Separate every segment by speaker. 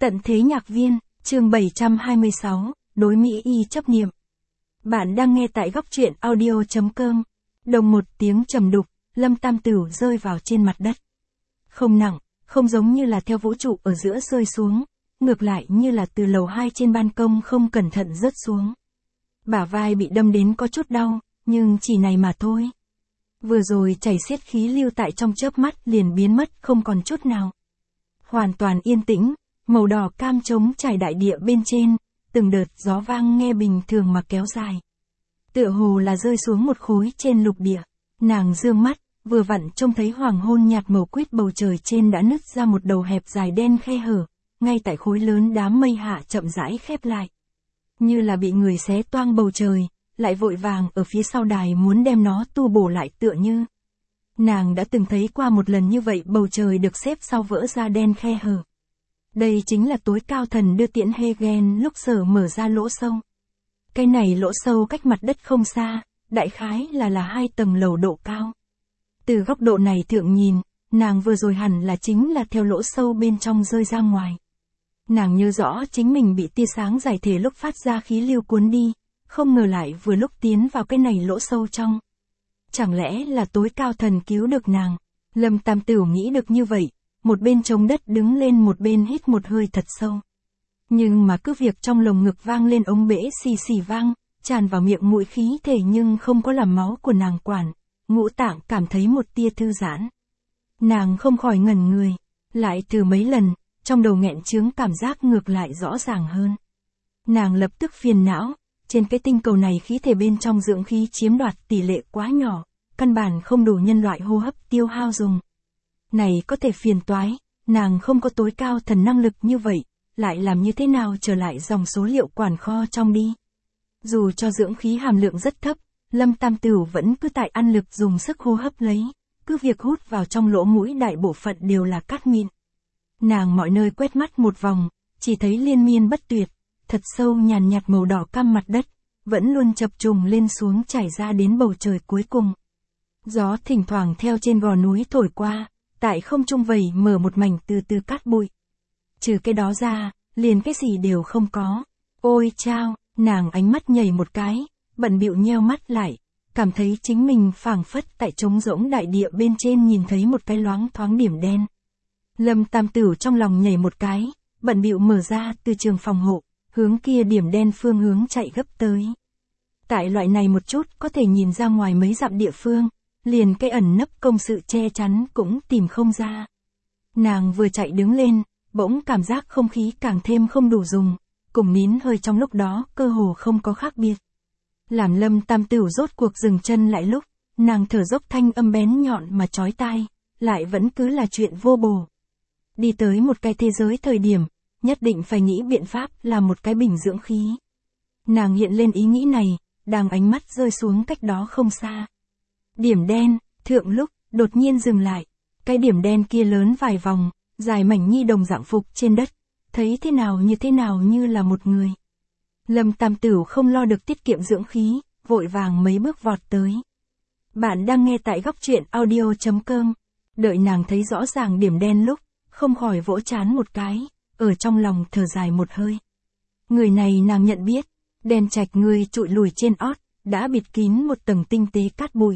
Speaker 1: Tận thế nhạc viên, chương 726, đối Mỹ y chấp niệm. Bạn đang nghe tại góc truyện audio.com. Đồng một tiếng trầm đục, Lâm Tam Tửu rơi vào trên mặt đất. Không nặng, không giống như là theo vũ trụ ở giữa rơi xuống, ngược lại như là từ lầu 2 trên ban công không cẩn thận rớt xuống. Bả vai bị đâm đến có chút đau, nhưng chỉ này mà thôi. Vừa rồi chảy xiết khí lưu tại trong chớp mắt liền biến mất không còn chút nào. Hoàn toàn yên tĩnh, màu đỏ cam trống trải đại địa bên trên, từng đợt gió vang nghe bình thường mà kéo dài. Tựa hồ là rơi xuống một khối trên lục địa, nàng dương mắt, vừa vặn trông thấy hoàng hôn nhạt màu quýt bầu trời trên đã nứt ra một đầu hẹp dài đen khe hở, ngay tại khối lớn đám mây hạ chậm rãi khép lại. Như là bị người xé toang bầu trời, lại vội vàng ở phía sau đài muốn đem nó tu bổ lại tựa như. Nàng đã từng thấy qua một lần như vậy bầu trời được xếp sau vỡ ra đen khe hở. Đây chính là tối cao thần đưa tiễn Hegen lúc sở mở ra lỗ sâu. Cái này lỗ sâu cách mặt đất không xa, đại khái là 2 tầng lầu độ cao. Từ góc độ này thượng nhìn, nàng vừa rồi hẳn là chính là theo lỗ sâu bên trong rơi ra ngoài. Nàng nhớ rõ chính mình bị tia sáng giải thể lúc phát ra khí lưu cuốn đi, không ngờ lại vừa lúc tiến vào cái này lỗ sâu trong. Chẳng lẽ là tối cao thần cứu được nàng? Lâm Tam Tửu nghĩ được như vậy, một bên chống đất đứng lên một bên hít một hơi thật sâu. Nhưng mà cứ việc trong lồng ngực vang lên ống bể xì xì vang, tràn vào miệng mũi khí thể nhưng không có làm máu của nàng quản, ngũ tạng cảm thấy một tia thư giãn. Nàng không khỏi ngẩn người, lại thử mấy lần, trong đầu nghẹn chướng cảm giác ngược lại rõ ràng hơn. Nàng lập tức phiền não, trên cái tinh cầu này khí thể bên trong dưỡng khí chiếm đoạt tỷ lệ quá nhỏ, căn bản không đủ nhân loại hô hấp tiêu hao dùng. Này có thể phiền toái, nàng không có tối cao thần năng lực như vậy, lại làm như thế nào trở lại dòng số liệu quản kho trong đi. Dù cho dưỡng khí hàm lượng rất thấp, Lâm Tam Tửu vẫn cứ tại ăn lực dùng sức hô hấp lấy, cứ việc hút vào trong lỗ mũi đại bộ phận đều là cát mịn. Nàng mọi nơi quét mắt một vòng, chỉ thấy liên miên bất tuyệt, thật sâu nhàn nhạt màu đỏ cam mặt đất, vẫn luôn chập trùng lên xuống chảy ra đến bầu trời cuối cùng. Gió thỉnh thoảng theo trên gò núi thổi qua, tại không trung vầy mở một mảnh từ từ cát bụi. Trừ cái đó ra, liền cái gì đều không có. Ôi chao, nàng ánh mắt nhảy một cái, bận bịu nheo mắt lại, cảm thấy chính mình phảng phất tại trống rỗng đại địa bên trên nhìn thấy một cái loáng thoáng điểm đen. Lâm Tam Tửu trong lòng nhảy một cái, bận bịu mở ra từ trường phòng hộ, hướng kia điểm đen phương hướng chạy gấp tới. Tại loại này một chút có thể nhìn ra ngoài mấy dặm địa phương, liền cái ẩn nấp công sự che chắn cũng tìm không ra. Nàng vừa chạy đứng lên, bỗng cảm giác không khí càng thêm không đủ dùng, cùng nín hơi trong lúc đó cơ hồ không có khác biệt. Làm Lâm Tam Tửu rốt cuộc dừng chân lại lúc, nàng thở dốc thanh âm bén nhọn mà chói tai, lại vẫn cứ là chuyện vô bổ. Đi tới một cái thế giới thời điểm, nhất định phải nghĩ biện pháp làm một cái bình dưỡng khí. Nàng hiện lên ý nghĩ này, đang ánh mắt rơi xuống cách đó không xa. Điểm đen, thượng lúc, đột nhiên dừng lại. Cái điểm đen kia lớn vài vòng, dài mảnh nhi đồng dạng phục trên đất, thấy thế nào như là một người. Lâm Tam Tửu không lo được tiết kiệm dưỡng khí, vội vàng mấy bước vọt tới. Bạn đang nghe tại góc truyện audio.com. Đợi nàng thấy rõ ràng điểm đen lúc, không khỏi vỗ trán một cái, ở trong lòng thở dài một hơi. Người này nàng nhận biết, đen trạch người trụi lùi trên ót, đã bịt kín một tầng tinh tế cát bụi.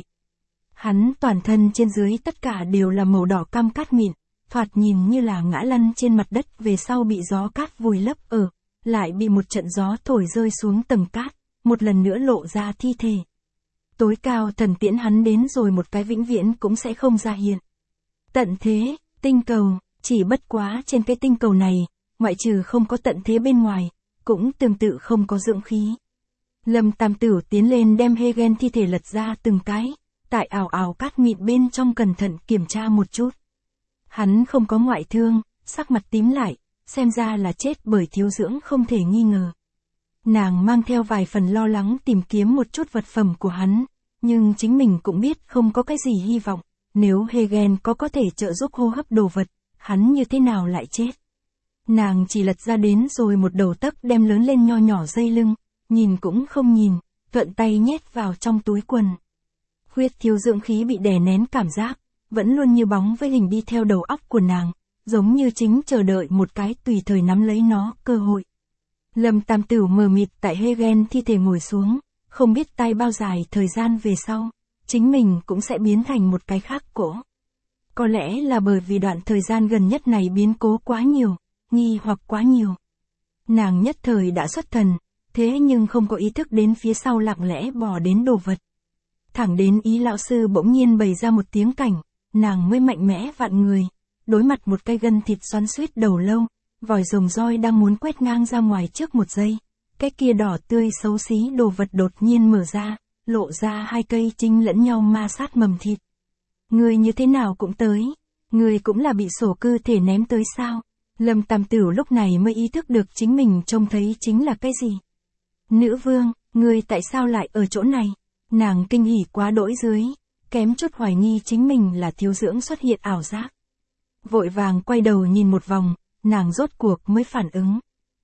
Speaker 1: Hắn toàn thân trên dưới tất cả đều là màu đỏ cam cát mịn, thoạt nhìn như là ngã lăn trên mặt đất về sau bị gió cát vùi lấp ở, lại bị một trận gió thổi rơi xuống tầng cát, một lần nữa lộ ra thi thể. Tối cao thần tiễn hắn đến rồi một cái vĩnh viễn cũng sẽ không ra hiện. Tận thế, tinh cầu, chỉ bất quá trên cái tinh cầu này, ngoại trừ không có tận thế bên ngoài, cũng tương tự không có dưỡng khí. Lâm Tam Tửu tiến lên đem Hegen thi thể lật ra từng cái, tại ảo ảo cát mịn bên trong cẩn thận kiểm tra một chút. Hắn không có ngoại thương, sắc mặt tím lại, xem ra là chết bởi thiếu dưỡng không thể nghi ngờ. Nàng mang theo vài phần lo lắng tìm kiếm một chút vật phẩm của hắn, nhưng chính mình cũng biết không có cái gì hy vọng, nếu Hegen có thể trợ giúp hô hấp đồ vật, hắn như thế nào lại chết. Nàng chỉ lật ra đến rồi một đầu tấc đem lớn lên nho nhỏ dây lưng, nhìn cũng không nhìn, thuận tay nhét vào trong túi quần. Khuyết thiếu dưỡng khí bị đè nén cảm giác, vẫn luôn như bóng với hình đi theo đầu óc của nàng, giống như chính chờ đợi một cái tùy thời nắm lấy nó, cơ hội. Lâm Tam Tửu mờ mịt tại Hegen thi thể ngồi xuống, không biết tay bao dài thời gian về sau, chính mình cũng sẽ biến thành một cái khác cỗ. Có lẽ là bởi vì đoạn thời gian gần nhất này biến cố quá nhiều, nghi hoặc quá nhiều. Nàng nhất thời đã xuất thần, thế nhưng không có ý thức đến phía sau lặng lẽ bò đến đồ vật. Thẳng đến Ý lão sư bỗng nhiên bày ra một tiếng cảnh, nàng mới mạnh mẽ vặn người, đối mặt một cái gân thịt xoắn xuýt đầu lâu, vòi rồng roi đang muốn quét ngang ra ngoài trước một giây. Cái kia đỏ tươi xấu xí đồ vật đột nhiên mở ra, lộ ra hai cây chinh lẫn nhau ma sát mầm thịt. Người như thế nào cũng tới, người cũng là bị sổ cư thể ném tới sao? Lâm Tam Tửu lúc này mới ý thức được chính mình trông thấy chính là cái gì. Nữ vương, người tại sao lại ở chỗ này? Nàng kinh hỉ quá đỗi dưới, kém chút hoài nghi chính mình là thiếu dưỡng xuất hiện ảo giác. Vội vàng quay đầu nhìn một vòng, nàng rốt cuộc mới phản ứng.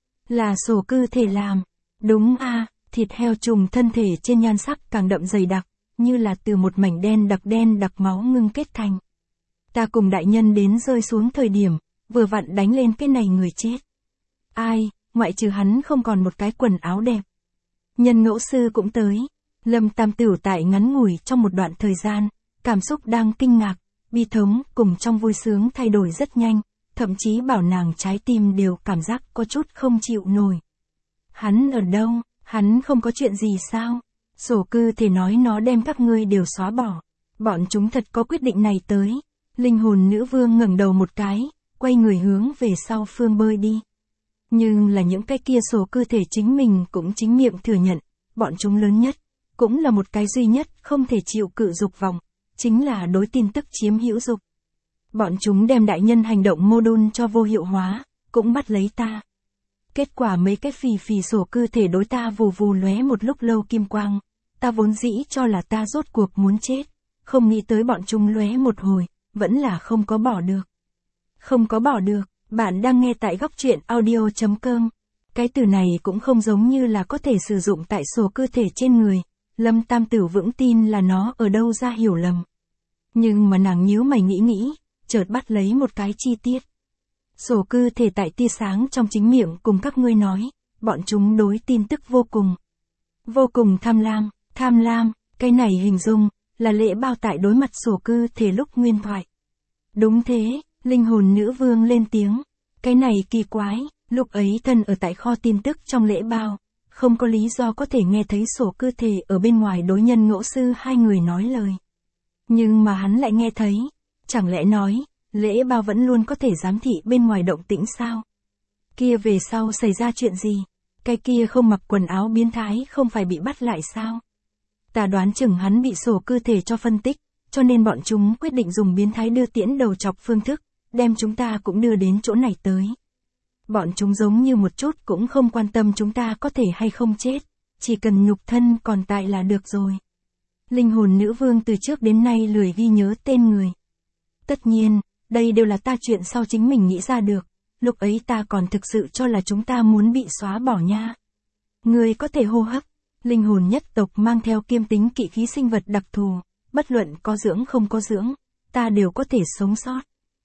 Speaker 1: Là sổ cư thể làm. Đúng a, thịt heo trùng thân thể trên nhan sắc càng đậm dày đặc, như là từ một mảnh đen đặc máu ngưng kết thành. Ta cùng đại nhân đến rơi xuống thời điểm, vừa vặn đánh lên cái này người chết. Ai, ngoại trừ hắn không còn một cái quần áo đẹp. Nhân ngẫu sư cũng tới. Lâm Tam Tửu tại ngắn ngủi trong một đoạn thời gian, cảm xúc đang kinh ngạc, bi thống cùng trong vui sướng thay đổi rất nhanh, thậm chí bảo nàng trái tim đều cảm giác có chút không chịu nổi. Hắn ở đâu, hắn không có chuyện gì sao? Sổ cư thể nói nó đem các ngươi đều xóa bỏ. Bọn chúng thật có quyết định này tới. Linh hồn nữ vương ngẩng đầu một cái, quay người hướng về sau phương bơi đi. Nhưng là những cái kia sổ cư thể chính mình cũng chính miệng thừa nhận, bọn chúng lớn nhất, cũng là một cái duy nhất không thể chịu cự dục vọng, chính là đối tin tức chiếm hữu dục. Bọn chúng đem đại nhân hành động mô đun cho vô hiệu hóa, cũng bắt lấy ta. Kết quả mấy cái phì sổ cư thể đối ta vù vù lóe một lúc lâu kim quang, ta vốn dĩ cho là ta rốt cuộc muốn chết, không nghĩ tới bọn chúng lóe một hồi, vẫn là không có bỏ được. Không có bỏ được, bạn đang nghe tại góc truyện audio.com. Cái từ này cũng không giống như là có thể sử dụng tại sổ cơ thể trên người, Lâm Tam Tửu vững tin là nó ở đâu ra hiểu lầm. Nhưng mà nàng nhíu mày nghĩ, chợt bắt lấy một cái chi tiết. Sổ cư thể tại tia sáng trong chính miệng cùng các ngươi nói, bọn chúng đối tin tức vô cùng tham lam, cái này hình dung, là lễ bao tại đối mặt sổ cư thể lúc nguyên thoại. Đúng thế, linh hồn nữ vương lên tiếng, cái này kỳ quái, lúc ấy thân ở tại kho tin tức trong lễ bao, không có lý do có thể nghe thấy sổ cư thể ở bên ngoài đối nhân ngẫu sư hai người nói lời. Nhưng mà hắn lại nghe thấy, chẳng lẽ nói, lễ bao vẫn luôn có thể giám thị bên ngoài động tĩnh sao? Kia về sau xảy ra chuyện gì? Cái kia không mặc quần áo biến thái không phải bị bắt lại sao? Ta đoán chừng hắn bị sổ cư thể cho phân tích, cho nên bọn chúng quyết định dùng biến thái đưa tiễn đầu chọc phương thức, đem chúng ta cũng đưa đến chỗ này tới. Bọn chúng giống như một chút cũng không quan tâm chúng ta có thể hay không chết, chỉ cần nhục thân còn tại là được rồi. Linh hồn nữ vương từ trước đến nay lười ghi nhớ tên người. Tất nhiên, đây đều là ta chuyện sau chính mình nghĩ ra được, lúc ấy ta còn thực sự cho là chúng ta muốn bị xóa bỏ nha. Người có thể hô hấp, linh hồn nhất tộc mang theo kiêm tính kỵ khí sinh vật đặc thù, bất luận có dưỡng không có dưỡng, ta đều có thể sống sót.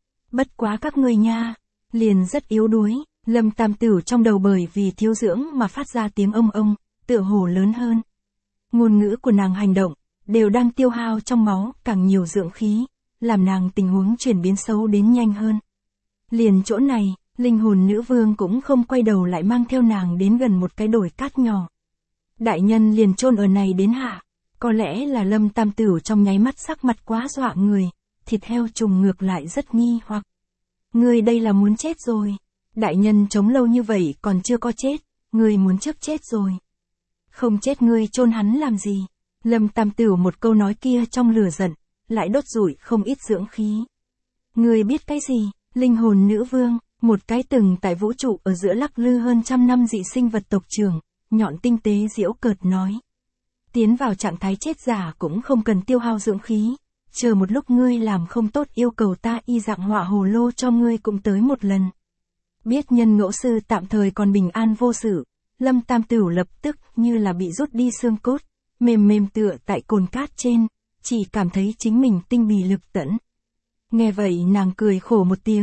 Speaker 1: Bất quá các ngươi nha, liền rất yếu đuối, Lâm Tam Tửu trong đầu bởi vì thiếu dưỡng mà phát ra tiếng ông, tựa hồ lớn hơn. Ngôn ngữ của nàng hành động, đều đang tiêu hao trong máu càng nhiều dưỡng khí, làm nàng tình huống chuyển biến xấu đến nhanh hơn. Liền chỗ này, linh hồn nữ vương cũng không quay đầu lại mang theo nàng đến gần một cái đồi cát nhỏ. Đại nhân liền chôn ở này đến hạ, có lẽ là Lâm Tam Tửu trong nháy mắt sắc mặt quá dọa người, thịt heo trùng ngược lại rất nghi hoặc. Người đây là muốn chết rồi. Đại nhân chống lâu như vậy còn chưa có chết, người muốn trước chết rồi. Không chết ngươi chôn hắn làm gì? Lâm Tam Tửu một câu nói kia trong lửa giận, lại đốt rủi không ít dưỡng khí. Người biết cái gì? Linh hồn nữ vương, một cái từng tại vũ trụ ở giữa lắc lư hơn trăm năm dị sinh vật tộc trưởng, nhọn tinh tế giễu cợt nói. Tiến vào trạng thái chết giả cũng không cần tiêu hao dưỡng khí, chờ một lúc ngươi làm không tốt yêu cầu ta y dạng họa hồ lô cho ngươi cũng tới một lần. Biết nhân ngẫu sư tạm thời còn bình an vô sự, Lâm Tam Tửu lập tức như là bị rút đi xương cốt, mềm tựa tại cồn cát trên, chỉ cảm thấy chính mình tinh bì lực tẫn. Nghe vậy nàng cười khổ một tiếng,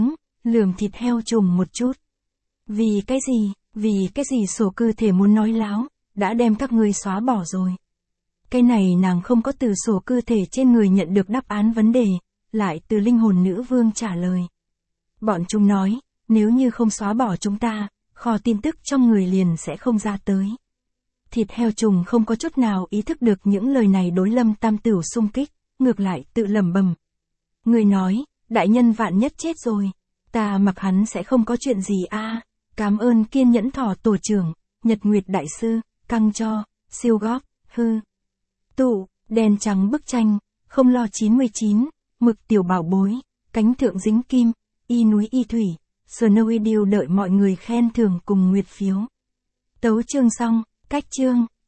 Speaker 1: lườm thịt heo trùng một chút. Vì cái gì sổ cơ thể muốn nói láo, đã đem các ngươi xóa bỏ rồi. Cái này nàng không có từ sổ cơ thể trên người nhận được đáp án vấn đề, lại từ linh hồn nữ vương trả lời. Bọn chúng nói, nếu như không xóa bỏ chúng ta, kho tin tức trong người liền sẽ không ra tới. Thịt heo trùng không có chút nào ý thức được những lời này đối Lâm Tam Tửu xung kích, ngược lại tự lẩm bẩm. Người nói, đại nhân vạn nhất chết rồi, ta mặc hắn sẽ không có chuyện gì a. Cảm ơn kiên nhẫn thỏ tổ trưởng, Nhật Nguyệt đại sư, căng cho, siêu góp, hư. Tụ, đen trắng bức tranh, không lo 99, mực tiểu bảo bối, cánh thượng dính kim, y núi y thủy, Snowy Deal đợi mọi người khen thưởng cùng nguyệt phiếu. Tấu chương xong, cách chương.